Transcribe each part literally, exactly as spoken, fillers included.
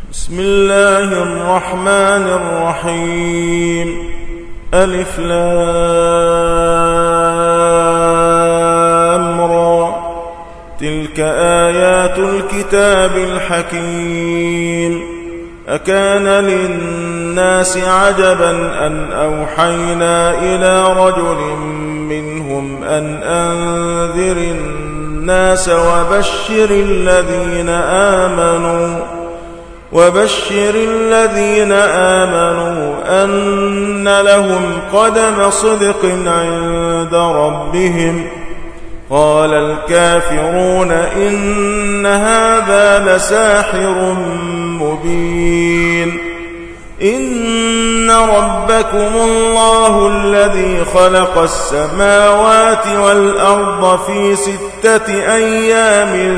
بسم الله الرحمن الرحيم. ألف لام را. تلك آيات الكتاب الحكيم. أكان للناس عجبا أن أوحينا إلى رجل منهم أن أنذر الناس وبشر الذين آمنوا وبشر الذين آمنوا أن لهم قدم صدق عند ربهم. قال الكافرون إن هذا لساحر مبين. إن ربكم الله الذي خلق السماوات والأرض في ستة أيام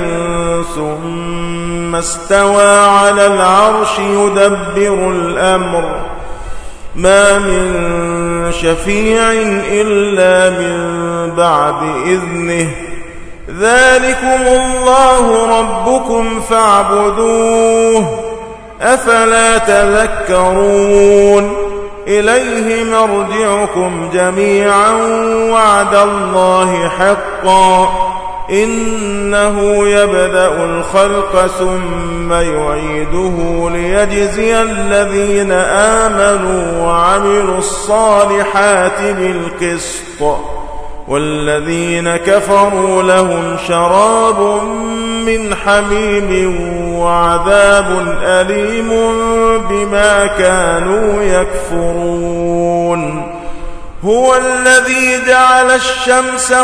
ثم استوى على العرش يدبر الأمر ما من شفيع إلا من بعد إذنه. ذلكم الله ربكم فاعبدوه أفلا تذكرون. إليه مرجعكم جميعا وعد الله حقا إنه يبدأ الخلق ثم يعيده ليجزي الذين آمنوا وعملوا الصالحات بالقسط والذين كفروا لهم شراب من حميم وعذاب أليم بما كانوا يكفرون. هو الذي جعل الشمس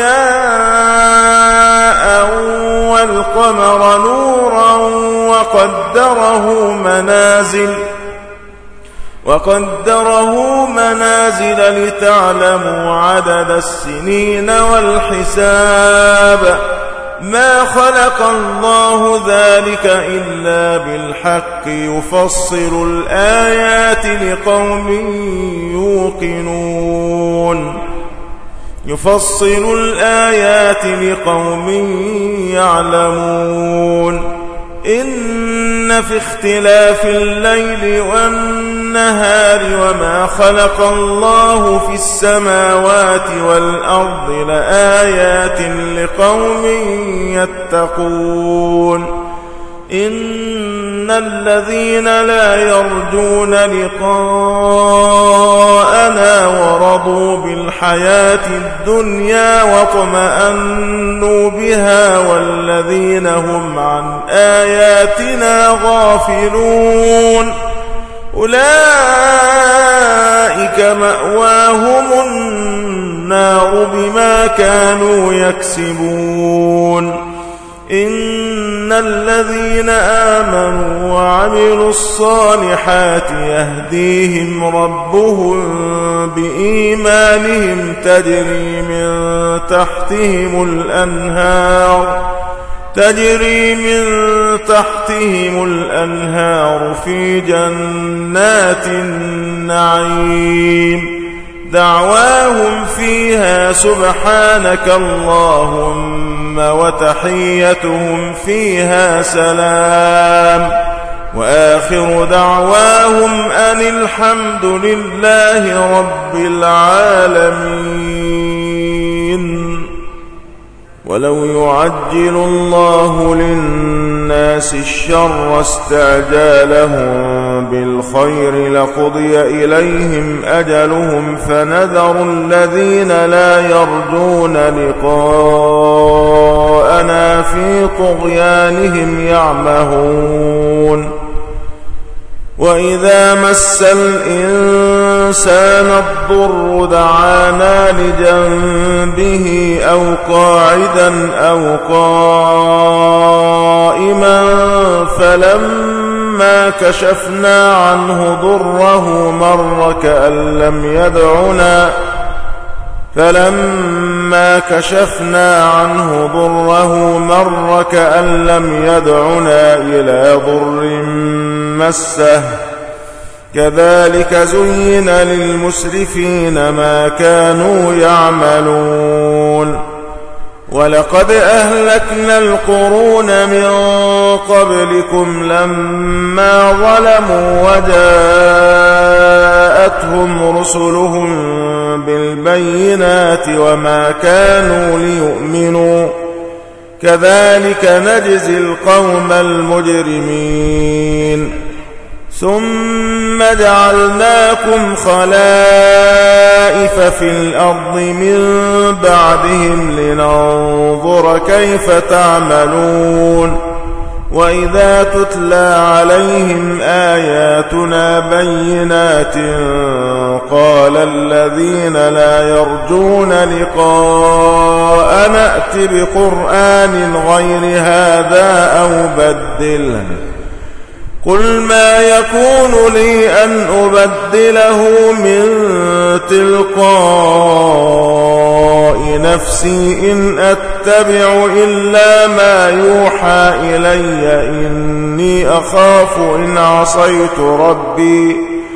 ضياء والقمر نورا وقدره منازل وقدره منازل لتعلموا عدد السنين والحساب. ما خلق الله ذلك إلا بالحق يفصل الآيات لقوم يوقنون يفصل الآيات لقوم يعلمون. إن في اختلاف الليل والنهار وما خلق الله في السماوات والأرض لآيات لقوم يتقون. إن الذين لا يرجون لقاءنا ورضوا بالحياة الدنيا واطمأنوا بها والذين هم عن آياتنا غافلون أولئك مأواهم النار بما كانوا يكسبون. إن الذين آمنوا وعملوا الصالحات يهديهم ربهم بإيمانهم تجري من تحتهم الأنهار تجري من تحتهم الأنهار في جنات النعيم. دعواهم فيها سبحانك اللهم وتحيتهم فيها سلام وآخر دعواهم أن الحمد لله رب العالمين. ولو يعجل الله للناس الشر استعجالهم بالخير لقضي إليهم أجلهم فنذر الذين لا يرجون لقاءنا في طغيانهم يعمهون. وإذا مس الإنسان الضر دعانا لجنبه أو قاعدا أو قائما فلما كشفنا عنه ضره مر كأن لم يدعنا فلما كشفنا عنه ضره مر كأن لم يدعنا إلى ضر مسه. كذلك زين للمسرفين ما كانوا يعملون. ولقد أهلكنا القرون من قبلكم لما ظلموا وجاءتهم رسلهم بالبينات وما كانوا ليؤمنوا كذلك نجزي القوم المجرمين ثم جعلناكم خلائف في الأرض من بعدهم لننظر كيف تعملون وإذا تتلى عليهم آياتنا بينات قال الذين لا يرجون لقاء نأت بقرآن غير هذا أو بدله قل ما يكون لي أن أبدله من تلقاء نفسي إن أتبع إلا ما يوحى إلي إني أخاف إن عصيت ربي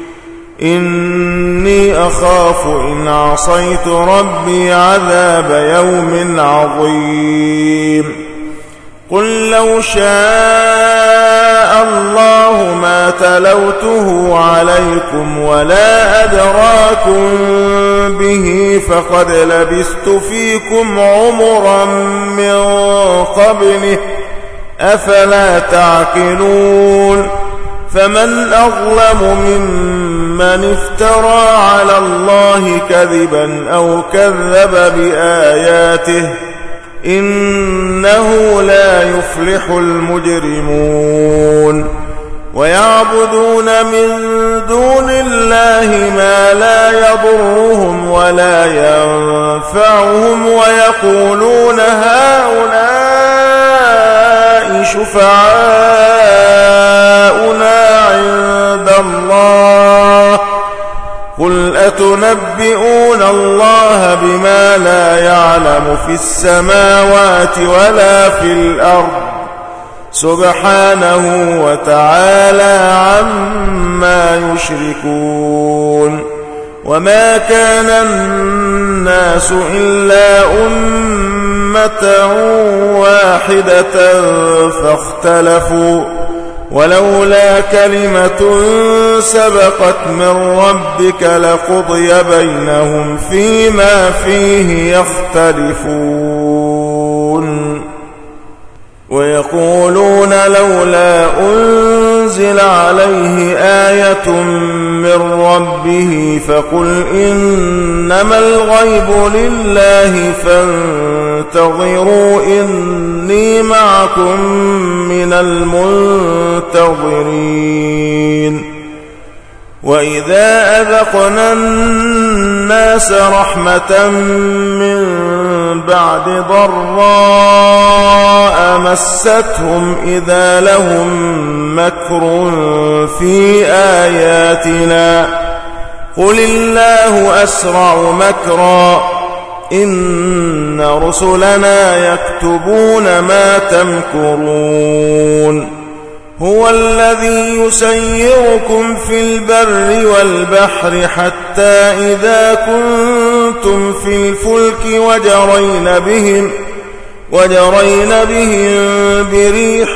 إني أخاف إن عصيت ربي عذاب يوم عظيم قل لو شاء الله ما تلوته عليكم ولا أدراكم به فقد لبثت فيكم عمرا من قبله أفلا تعقلون فمن أظلم ممن افترى على الله كذبا أو كذب بآياته إنه لا يفلح المجرمون ويعبدون من دون الله ما لا يضرهم ولا ينفعهم ويقولون هؤلاء شفعاؤنا عند الله قل أتنبئون الله بما لا يعلم في السماوات ولا في الأرض سبحانه وتعالى عما يشركون وما كان الناس إلا أمة واحدة فاختلفوا ولولا كلمة سبقت من ربك لقضي بينهم فيما فيه يختلفون ويقولون لولا أنزل عليه آية من ربه فقل إنما الغيب لله فانتظروا إني معكم من المنتظرين وإذا أذقنا الناس رحمة من بعد ضراء مستهم إذا لهم مكر في آياتنا قل الله أسرع مكرا إن رسلنا يكتبون ما تمكرون هو الذي يسيركم في البر والبحر حتى إذا كنتم في الفلك وجرين بهم وجرين بهم بريح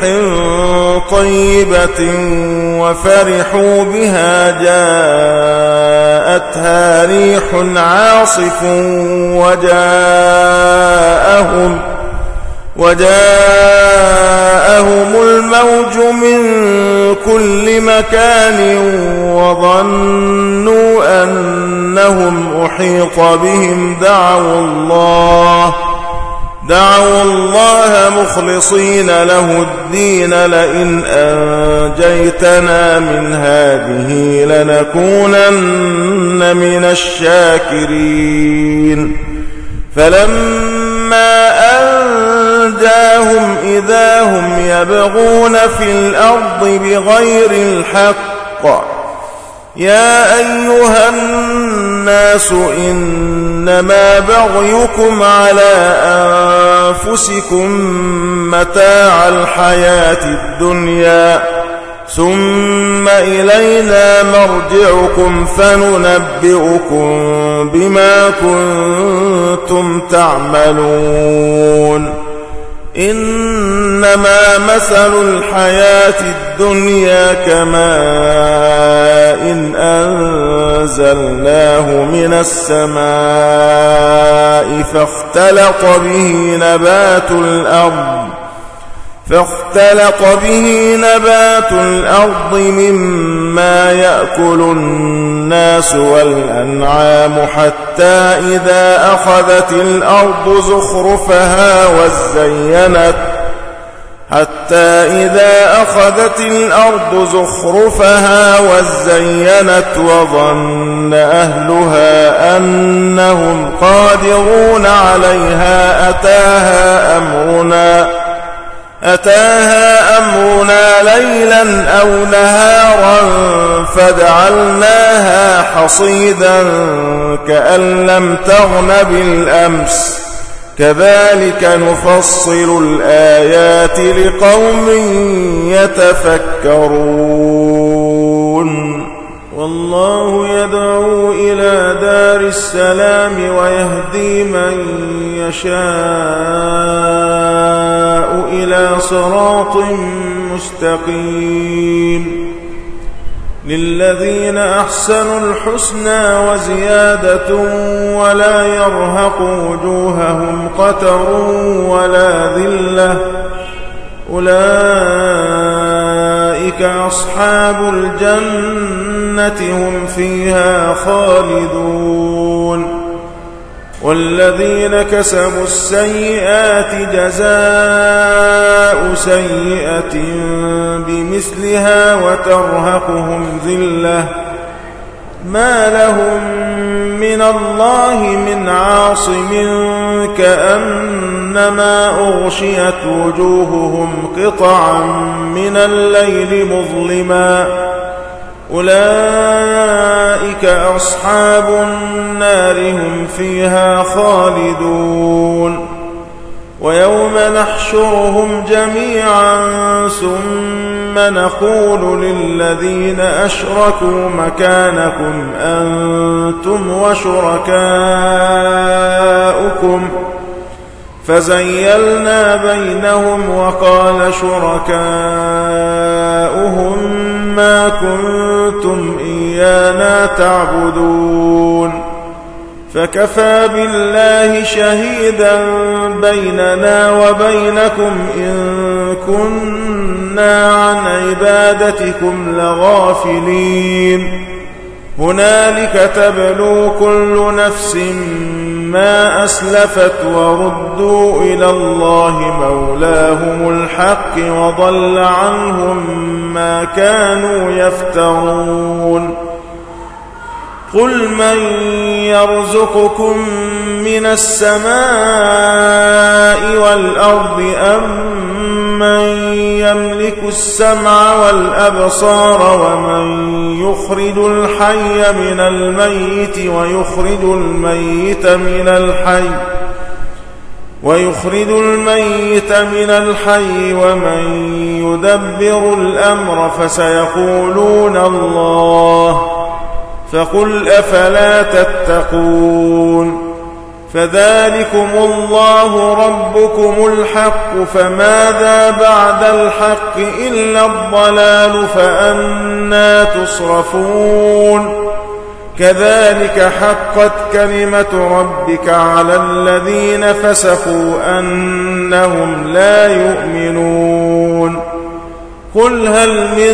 طيبة وفرحوا بها جاءتها ريح عاصف وجاءهم وجاءهم الموج من كل مكان وظنوا أنهم أحيط بهم دعوا الله دعوا الله مخلصين له الدين لئن أنجيتنا من هذه لنكونن من الشاكرين فلما أنجاهم إذا هم يبغون في الأرض بغير الحق يا أيها الناس إنما بغيكم على أنفسكم متاع الحياة الدنيا ثم ثم إلينا مرجعكم فننبئكم بما كنتم تعملون إنما مثل الحياة الدنيا كماء إن أنزلناه من السماء فاختلط به نبات الأرض فاختلط به نبات الأرض مما يأكل الناس والأنعام حتى إذا أخذت الأرض زخرفها وزينت حتى إذا أخذت الأرض زخرفها وزينت وظن أهلها أنهم قادرون عليها أتاها أمرنا أتاها أمرنا ليلا أو نهارا فجعلناها حصيدا كأن لم تغن بالأمس كذلك نفصل الآيات لقوم يتفكرون والله يدعو إلى دار السلام ويهدي من يشاء إلى صراط مستقيم للذين أحسنوا الحسنى وزيادة ولا يرهق وجوههم قتر ولا ذلة أولئك أصحاب الجنة هم فيها خالدون والذين كسبوا السيئات جزاء سيئة بمثلها وترهقهم ذلة ما لهم من الله من عاصم كأنما أغشيت وجوههم قطعا من الليل مظلما أولئك أصحاب النار هم فيها خالدون ويوم نحشرهم جميعا ثم نقول للذين أشركوا مكانكم أنتم وشركاؤكم فزيلنا بينهم وقال شركاؤهم ما كنتم إيانا تعبدون فكفى بالله شهيدا بيننا وبينكم إن كنا عن عبادتكم لغافلين هنالك تبلو كل نفس ما أسلفت وردوا إلى الله مولاهم الحق وضل عنهم ما كانوا يفترون قل من يرزقكم من السماء والأرض أم من يملك السمع والأبصار ومن يخرج الحي من الميت ويخرج الميت من الحي ويخرج الميت من الحي ومن يدبر الأمر فسيقولون الله فقل أفلا تتقون فذلكم الله ربكم الحق فماذا بعد الحق إلا الضلال فأنى تصرفون كذلك حقت كلمة ربك على الذين فسقوا أنهم لا يؤمنون قل هل من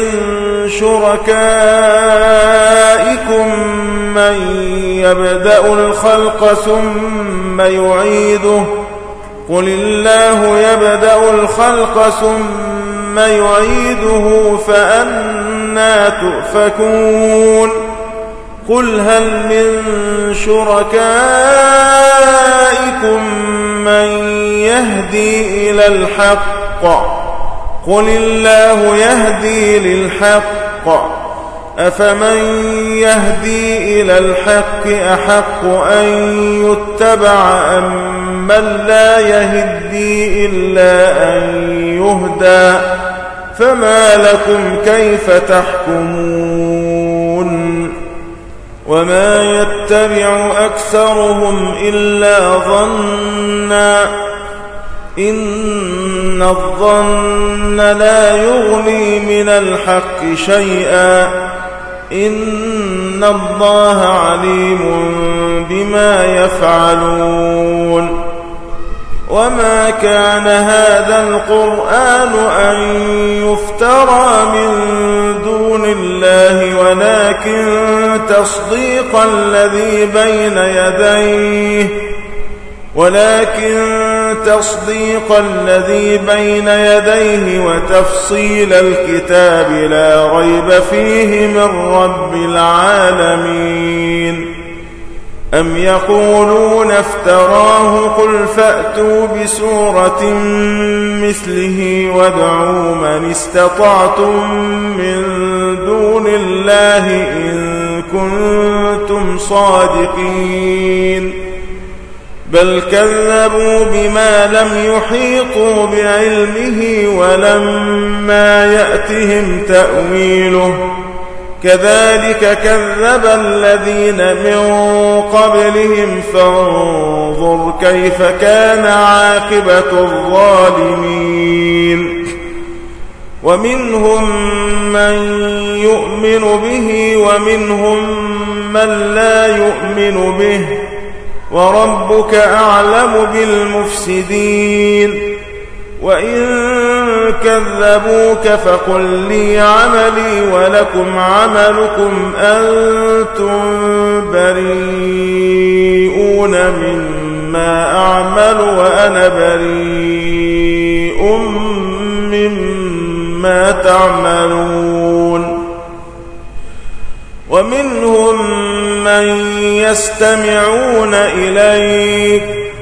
شركائكم من يبدأ الخلق ثم يعيده قل الله يبدأ الخلق ثم يعيده فأنى تؤفكون قل هل من شركائكم من يهدي إلى الحق قل الله يهدي للحق أفمن يهدي إلى الحق أحق أن يتبع أم من لا يهدي إلا أن يهدى فما لكم كيف تحكمون وما يتبع أكثرهم إلا ظنا إن الظن لا يغني من الحق شيئا إن الله عليم بما يفعلون وما كان هذا القرآن أن يفترى من دون الله ولكن تصديق الذي بين يديه ولكن تصديق الذي بين يديه وتفصيل الكتاب لا ريب فيه من رب العالمين أم يقولون افتراه قل فأتوا بسورة مثله وادعوا من استطعتم من دون الله إن كنتم صادقين بل كذبوا بما لم يحيطوا بعلمه ولما يأتهم تأويله كذلك كذب الذين من قبلهم فانظر كيف كان عاقبة الظالمين ومنهم من يؤمن به ومنهم من لا يؤمن به وربك أعلم بالمفسدين وإن كذبوك فقل لي عملي ولكم عملكم أنتم بريئون مما أعمل وأنا بريء مما تعملون ومنهم من يستمعون إليك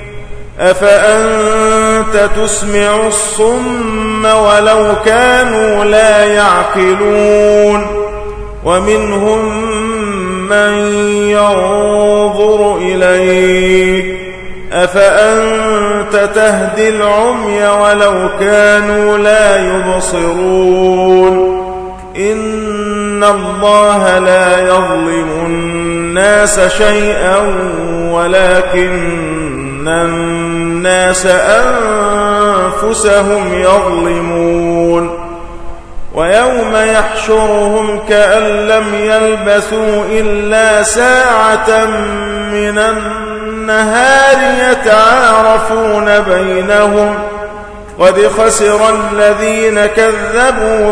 أفأنت تسمع الصم ولو كانوا لا يعقلون ومنهم من ينظر إليك أفأنت تهدي العمي ولو كانوا لا يبصرون إن الله لا يظلم الناس شيئا ولكن الناس أنفسهم يظلمون ويوم يحشرهم كأن لم يلبثوا إلا ساعة من النهار يتعارفون بينهم قد خسر الذين كذبوا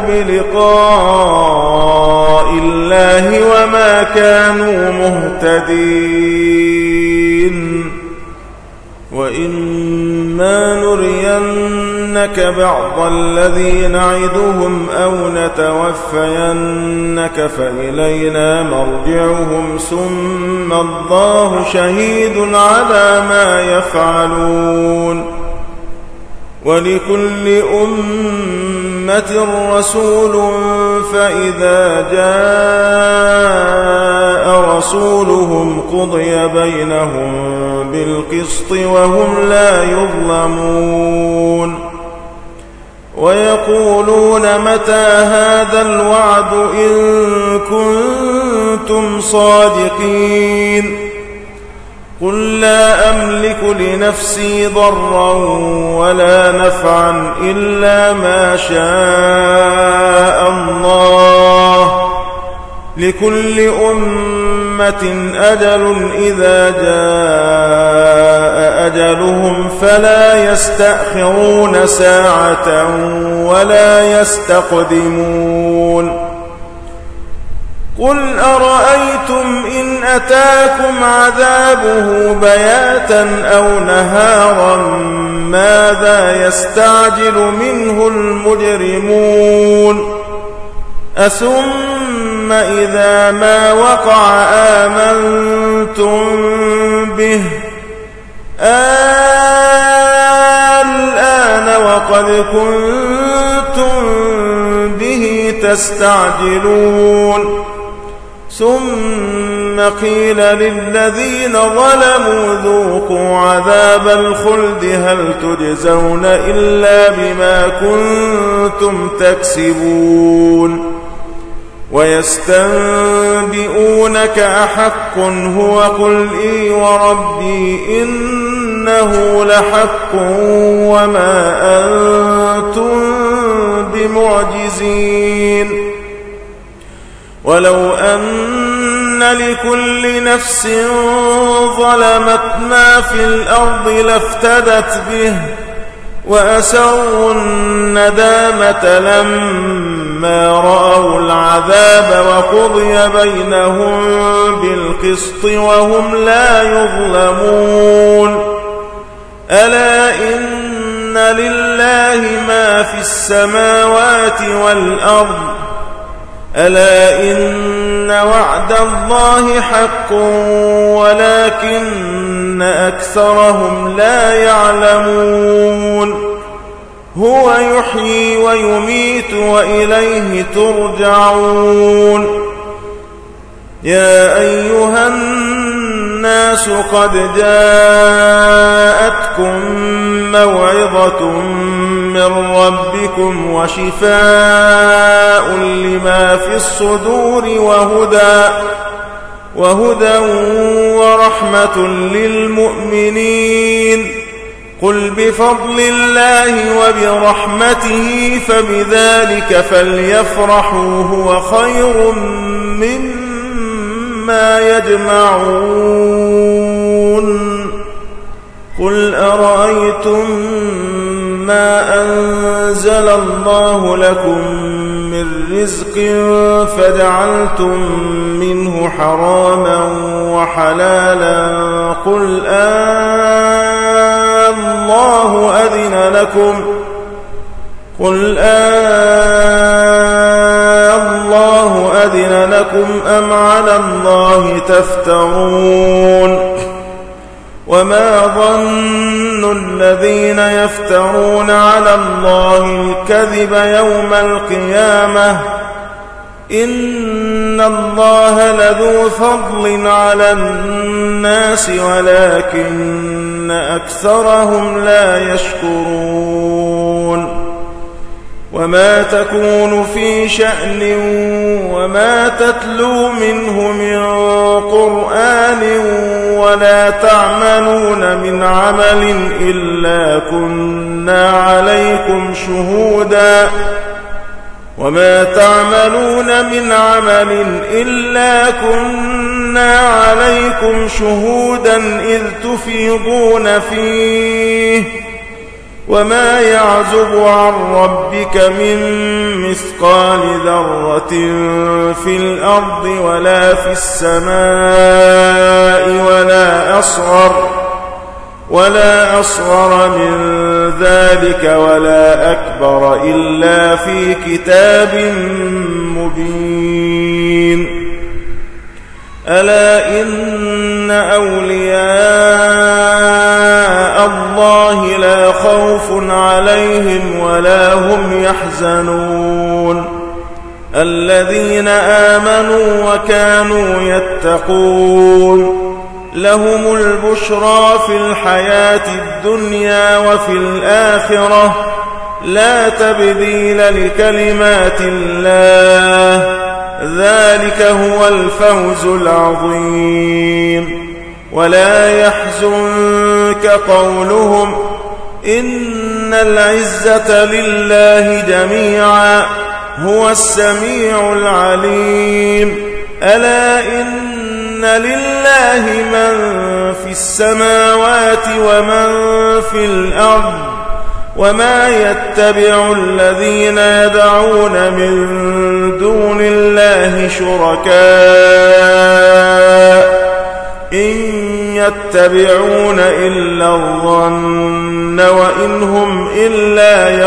بلقاء الله وما كانوا مهتدين وإما نرينك بعض الذي نعدهم أو نتوفينك فإلينا مرجعهم ثم الله شهيد على ما يفعلون ولكل أمة رسول فإذا جاء رسولهم قضي بينهم بالقسط وهم لا يظلمون ويقولون متى هذا الوعد إن كنتم صادقين قل لا أملك لنفسي ضرا ولا نفعا إلا ما شاء الله لكل أمة أجل إذا جاء أجلهم فلا يستأخرون ساعة ولا يستقدمون قل أرأيتم إن أتاكم عذابه بياتا أو نهارا ماذا يستعجل منه المجرمون أثم إذا ما وقع آمنتم به الآن وقد كنتم به تستعجلون ثم قيل للذين ظلموا ذوقوا عذاب الخلد هل تجزون إلا بما كنتم تكسبون ويستنبئونك أحق هو قل إي وربي إنه لحق وما أنتم بمعجزين ولو أن لكل نفس ظلمت ما في الأرض لافتدت به وأسروا الندامة لما رأوا العذاب وقضي بينهم بالقسط وهم لا يظلمون ألا إن لله ما في السماوات والأرض ألا إن وعد الله حق ولكن أكثرهم لا يعلمون هو يحيي ويميت وإليه ترجعون يا أيها الناس قد جاءتكم موعظة من ربكم وشفاء لما في الصدور وهدى وهدى ورحمة للمؤمنين قل بفضل الله وبرحمته فبذلك فليفرحوا هو خير مما يجمعون قل أرأيتم ما أنزل الله لكم من رزق فجعلتم منه حراما وحلالا قل آه الله أذن لكم قل آه الله أذن لكم أم على الله تفترون وما ظن الذين يفترون على الله الكذب يوم القيامة إن الله لذو فضل على الناس ولكن أكثرهم لا يشكرون وما تكون في شأن وما تتلو منه من قرآن ولا تعملون من عمل إلا كنا عليكم شهودا وما تعملون من عمل إلا كنا عليكم شهودا إذ تفيضون فيه وما يعزب عن ربك من مثقال ذرة في الأرض ولا في السماء ولا أصغر ولا أصغر من ذلك ولا أكبر إلا في كتاب مبين ألا إن أولياء الله لا خوف عليهم ولا هم يحزنون الذين آمنوا وكانوا يتقون لهم البشرى في الحياة الدنيا وفي الآخرة لا تبديل لكلمات الله ذلك هو الفوز العظيم ولا يحزنك قولهم إن العزة لله جميعا هو السميع العليم ألا إن لله من في السماوات ومن في الأرض وما يتبع الذين يدعون من دون الله شركاء إن يتبعون إلا الظن وإن هم إلا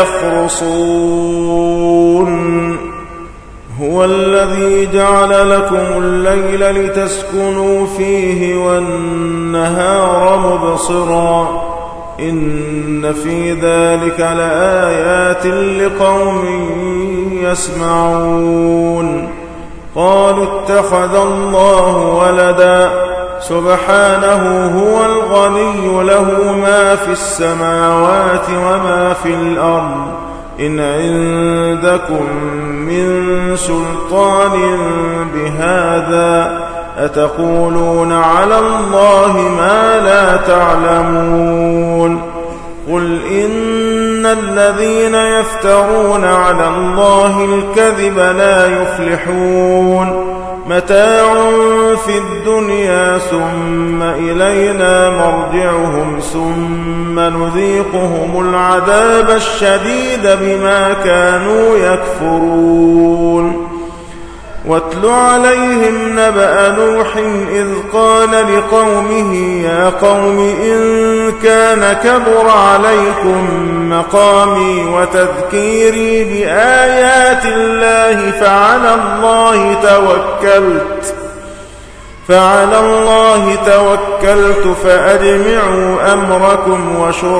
يخرصون هو الذي جعل لكم الليل لتسكنوا فيه والنهار مبصرا إن في ذلك لآيات لقوم يسمعون قال قالوا اتخذ الله ولدا سبحانه هو الغني له ما في السماوات وما في الأرض إن عندكم من سلطان بهذا أتقولون على الله ما لا تعلمون قل إن الذين يفترون على الله الكذب لا يفلحون متاع في الدنيا ثم إلينا مرجعهم ثم نذيقهم العذاب الشديد بما كانوا يكفرون واتل عليهم نبأ نوح إذ قال لقومه يا قوم إن كان كبر عليكم مقامي وتذكيري بآيات الله فعلى الله توكلت فعلى الله توكلت فأجمعوا أمركم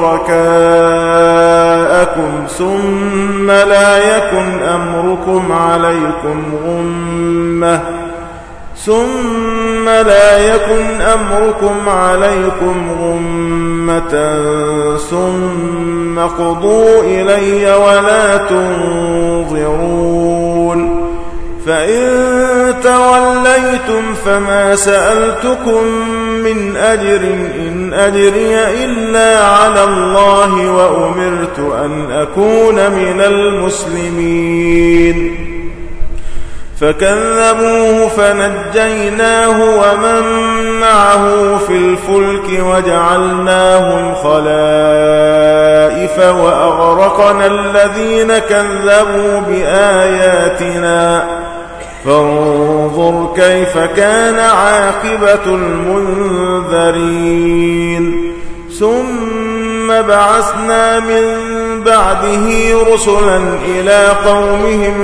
وشركاءكم ثم لا يكن أمركم عليكم غمة ثم لا يكن أمركم عليكم غمة ثم قضوا إلي ولا تنظرون فإن توليتم فما سألتكم من أجر إن أجري إلا على الله وأمرت أن أكون من المسلمين فكذبوه فنجيناه ومن معه في الفلك وجعلناهم خلائف وأغرقنا الذين كذبوا بآياتنا فانظر كيف كان عاقبة المنذرين ثم بعثنا من بعده رسلا إلى قومهم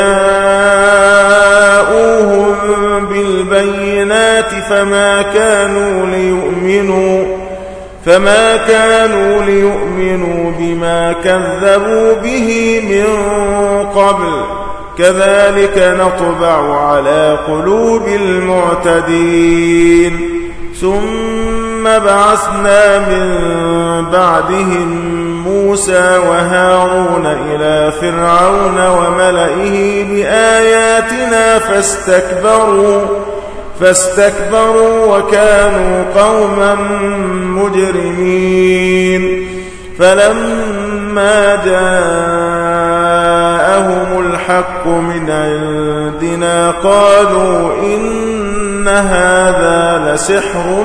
فجاءوهم بالبينات فما كانوا ليؤمنوا فما كانوا ليؤمنوا بما كذبوا به من قبل كذلك نطبع على قلوب المعتدين ثم بعثنا من بعدهم موسى وهارون إلى فرعون وملئه بآياتنا فاستكبروا فاستكبروا وكانوا قوما مجرمين فلما جاءهم الحق من عندنا قالوا إن هذا لسحر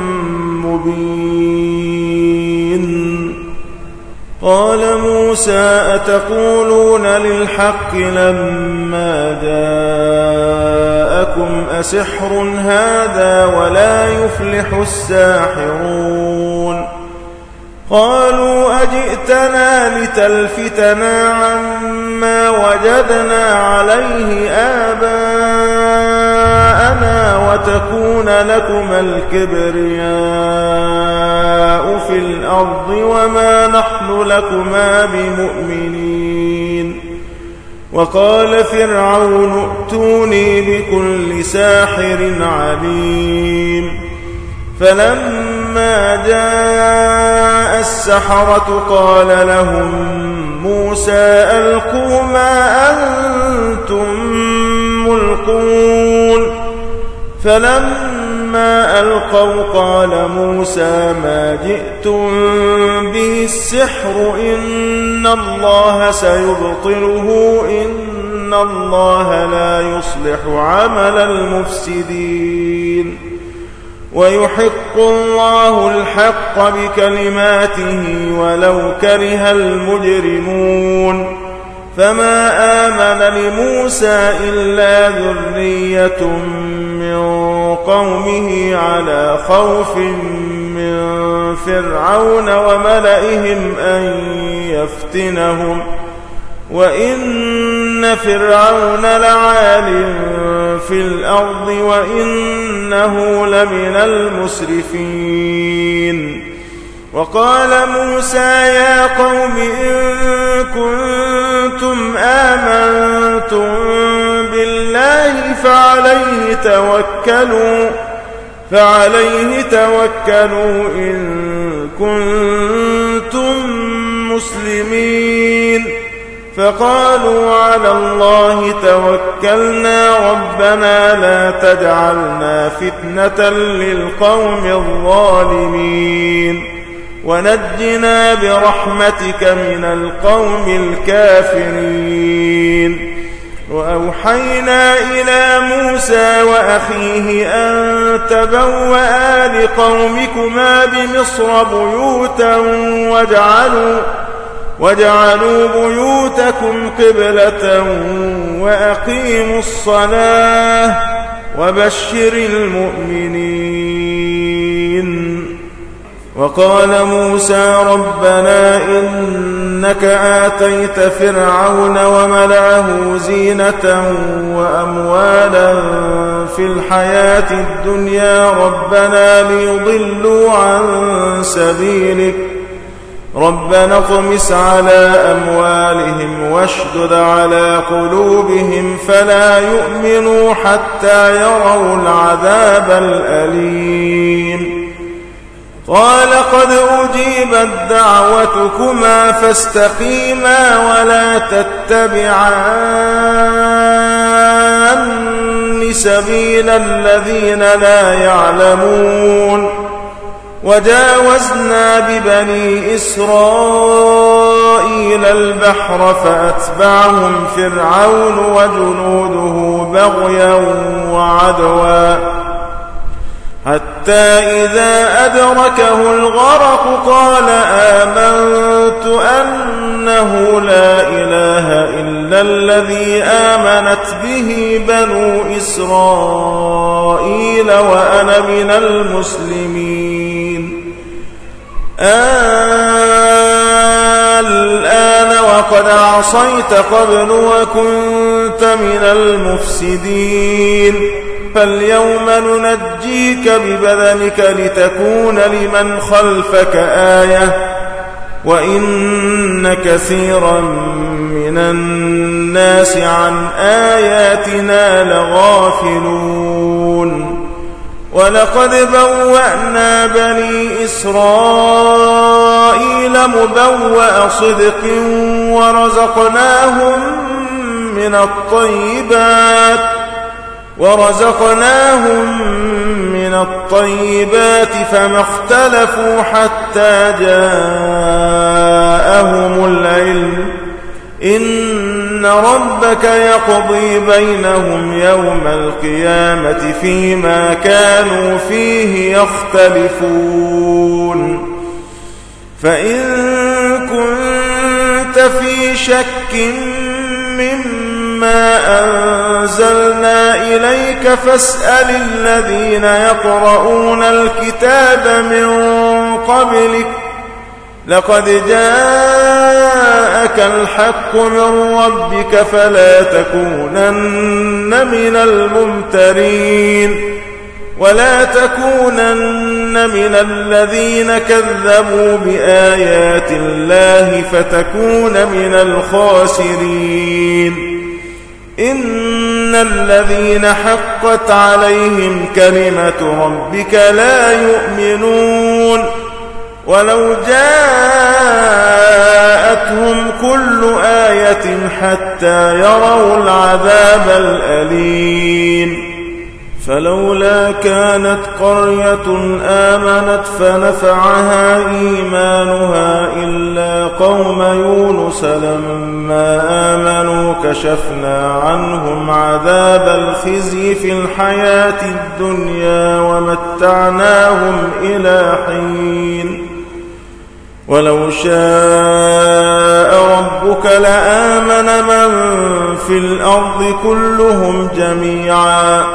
مبين قال موسى أتقولون للحق لما جاءكم أسحر هذا ولا يفلح الساحرون قالوا أجئتنا لتلفتنا عما وجدنا عليه آباءنا وتكون لكما الكبرياء في الأرض وما نحن لكما بمؤمنين وقال فرعون ائتوني بكل ساحر عليم فلما جاء السحرة قال لهم موسى ألقوا ما أنتم ملقون فلما ألقوا قال موسى ما جئتم به السحر إن الله سيبطله إن الله لا يصلح عمل المفسدين ويحق الله الحق بكلماته ولو كره المجرمون فما آمن لموسى إلا ذرية من قومه على خوف من فرعون وملئهم أن يفتنهم وإن فرعون لعال في الأرض وإنه لمن المسرفين وقال موسى يا قوم إن كنتم آمنتم بالله فعليه توكلوا فعليه توكلوا إن كنتم مسلمين. فقالوا على الله توكلنا ربنا لا تجعلنا فتنة للقوم الظالمين ونجنا برحمتك من القوم الكافرين. وأوحينا إلى موسى وأخيه أن تبوأ لقومكما بمصر بيوتا واجعلوا, واجعلوا بيوتكم قبلة وأقيموا الصلاة وبشر المؤمنين. وقال موسى ربنا إنك آتيت فرعون وملأه زينة وأموالا في الحياة الدنيا ربنا ليضلوا عن سبيلك ربنا اطمس على أموالهم واشدد على قلوبهم فلا يؤمنوا حتى يروا العذاب الأليم. قال قد أجيبت دعوتكما فاستقيما ولا تتبعان سبيل الذين لا يعلمون. وجاوزنا ببني إسرائيل البحر فأتبعهم فرعون وجنوده بغيا وعدوا حتى إذا أدركه الغرق قال آمنت أنه لا إله إلا الذي آمنت به بنو إسرائيل وأنا من المسلمين. الآن وقد عصيت قبل وكنت من المفسدين فاليوم ننجيك ببدنك لتكون لمن خلفك آية وإن كثيرا من الناس عن آياتنا لغافلون. ولقد بوأنا بني إسرائيل مبوأ صدق ورزقناهم من الطيبات ورزقناهم من الطيبات فما اختلفوا حتى جاءهم العلم إن ربك يقضي بينهم يوم القيامة فيما كانوا فيه يختلفون. فإن كنت في شك مما أنزلنا إليك فاسأل الذين يقرؤون الكتاب من قبلك لقد جاءك الحق من ربك فلا تكونن من الممترين ولا تكونن من الذين كذبوا بآيات الله فتكون من الخاسرين. إن الذين حقت عليهم كلمة ربك لا يؤمنون ولو جاءتهم كل آية حتى يروا العذاب الأليم. فلولا كانت قرية آمنت فنفعها إيمانها إلا قوم يونس لما آمنوا كشفنا عنهم عذاب الخزي في الحياة الدنيا ومتعناهم إلى حين. ولو شاء ربك لآمن من في الأرض كلهم جميعا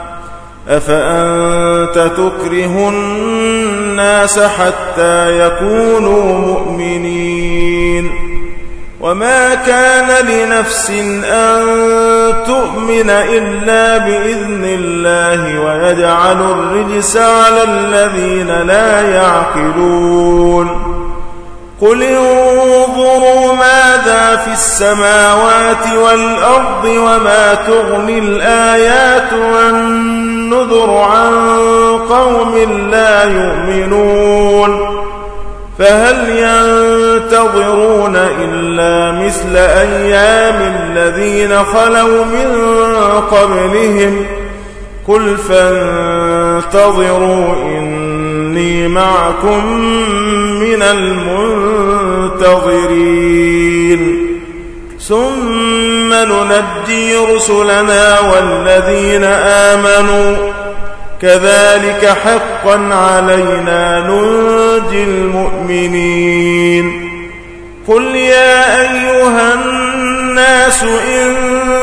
أفأنت تكره الناس حتى يكونوا مؤمنين. وما كان لنفس أن تؤمن إلا بإذن الله ويجعل الرجس على الذين لا يعقلون. قل انظروا ماذا في السماوات والأرض وما تغني الآيات الآيات والنذر عن قوم لا يؤمنون فهل ينتظرون إلا مثل أيام الذين خلوا من قبلهم قل فانتظروا إني معكم من المنتظرين ثم ننجي رسلنا والذين آمنوا كذلك حقا علينا ننجي المؤمنين قل يا أيها الناس إن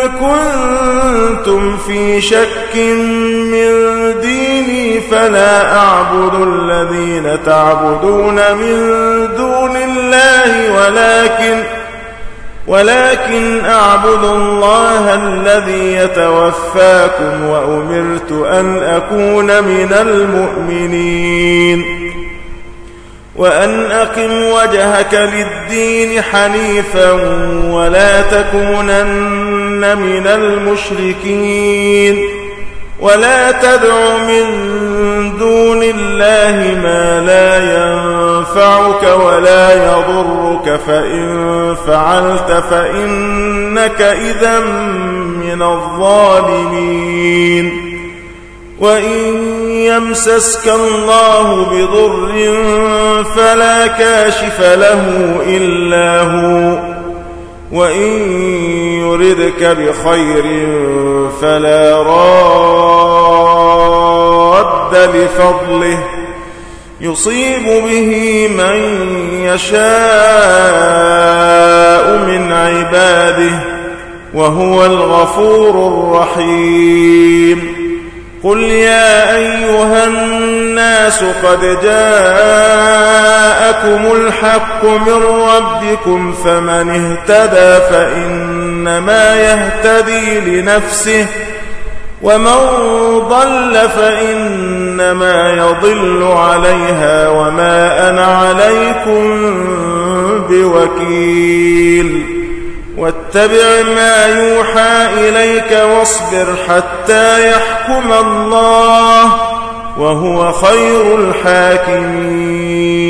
كنتم في شك من ديني فلا أعبد الذين تعبدون من دون الله ولكن ولكن أعبد الله الذي يتوفاكم وأمرت أن أكون من المؤمنين وأن أقم وجهك للدين حنيفا ولا تكونن من المشركين ولا تدع من دون الله ما لا ينفعك ولا يضرك فإن فعلت فإنك إذا من الظالمين وإن يمسسك الله بضر فلا كاشف له إلا هو وإن يردك بخير فلا راد لفضله يصيب به من يشاء من عباده وهو الغفور الرحيم قل يا أيها الناس قد جاءكم الحق من ربكم فمن اهتدى فإنما يهتدي لنفسه ومن ضل فإنما يضل عليها وما أنا عليكم بوكيل واتبع ما يوحى إليك واصبر حتى يحكم الله وهو خير الحاكمين